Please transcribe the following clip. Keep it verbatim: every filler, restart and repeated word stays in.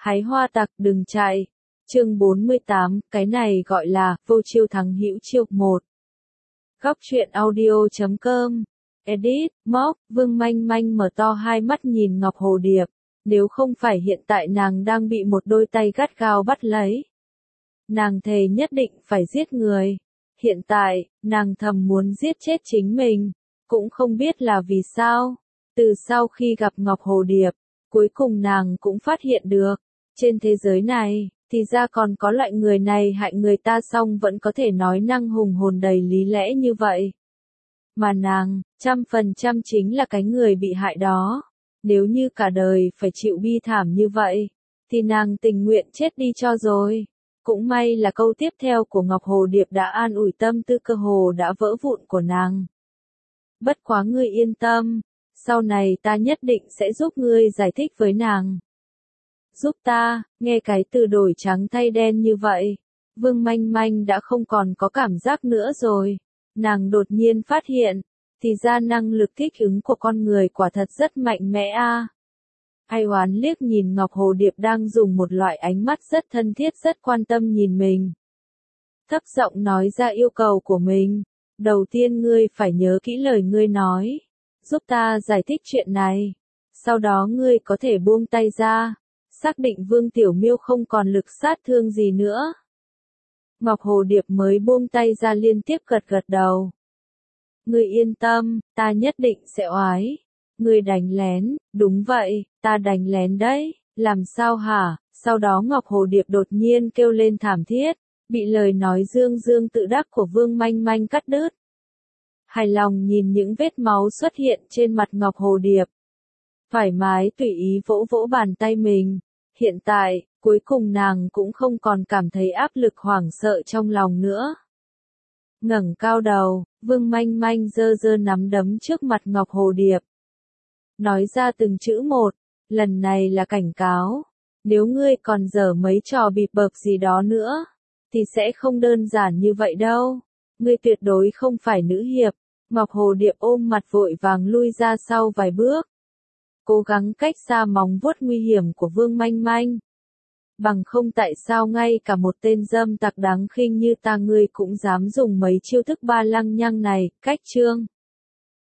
Hái hoa tặc đừng chạy. Chương bốn mươi tám, cái này gọi là vô chiêu thắng hữu chiêu một. Góc truyện audio chấm com. Edit, móc, Vương Manh Manh mở to hai mắt nhìn Ngọc Hồ Điệp. Nếu không phải hiện tại nàng đang bị một đôi tay gắt gao bắt lấy, nàng thề nhất định phải giết người. Hiện tại, nàng thầm muốn giết chết chính mình, cũng không biết là vì sao. Từ sau khi gặp Ngọc Hồ Điệp, cuối cùng nàng cũng phát hiện được, trên thế giới này, thì ra còn có loại người này hại người ta xong vẫn có thể nói năng hùng hồn đầy lý lẽ như vậy. Mà nàng, trăm phần trăm chính là cái người bị hại đó. Nếu như cả đời phải chịu bi thảm như vậy, thì nàng tình nguyện chết đi cho rồi. Cũng may là câu tiếp theo của Ngọc Hồ Điệp đã an ủi tâm tư cơ hồ đã vỡ vụn của nàng. Bất quá ngươi yên tâm, sau này ta nhất định sẽ giúp ngươi giải thích với nàng. Giúp ta, nghe cái từ đổi trắng thay đen như vậy, Vương Manh Manh đã không còn có cảm giác nữa rồi. Nàng đột nhiên phát hiện, thì ra năng lực thích ứng của con người quả thật rất mạnh mẽ a. À. Ai oán liếc nhìn Ngọc Hồ Điệp đang dùng một loại ánh mắt rất thân thiết rất quan tâm nhìn mình. Thấp giọng nói ra yêu cầu của mình. Đầu tiên ngươi phải nhớ kỹ lời ngươi nói. Giúp ta giải thích chuyện này. Sau đó ngươi có thể buông tay ra. Xác định Vương Tiểu Miêu không còn lực sát thương gì nữa. Ngọc Hồ Điệp mới buông tay ra liên tiếp gật gật đầu. Ngươi yên tâm, ta nhất định sẽ oái. Ngươi đánh lén, đúng vậy, ta đánh lén đấy, làm sao hả? Sau đó Ngọc Hồ Điệp đột nhiên kêu lên thảm thiết, bị lời nói dương dương tự đắc của Vương Manh Manh cắt đứt. Hài lòng nhìn những vết máu xuất hiện trên mặt Ngọc Hồ Điệp. Thoải mái tùy ý vỗ vỗ bàn tay mình. Hiện tại, cuối cùng nàng cũng không còn cảm thấy áp lực hoảng sợ trong lòng nữa. Ngẩng cao đầu, Vương Manh Manh giơ giơ nắm đấm trước mặt Ngọc Hồ Điệp. Nói ra từng chữ một, lần này là cảnh cáo. Nếu ngươi còn dở mấy trò bịp bợp gì đó nữa, thì sẽ không đơn giản như vậy đâu. Ngươi tuyệt đối không phải nữ hiệp. Ngọc Hồ Điệp ôm mặt vội vàng lui ra sau vài bước. Cố gắng cách xa móng vuốt nguy hiểm của Vương Manh Manh. Bằng không tại sao ngay cả một tên dâm tặc đáng khinh như ta ngươi cũng dám dùng mấy chiêu thức ba lăng nhăng này. Cách chương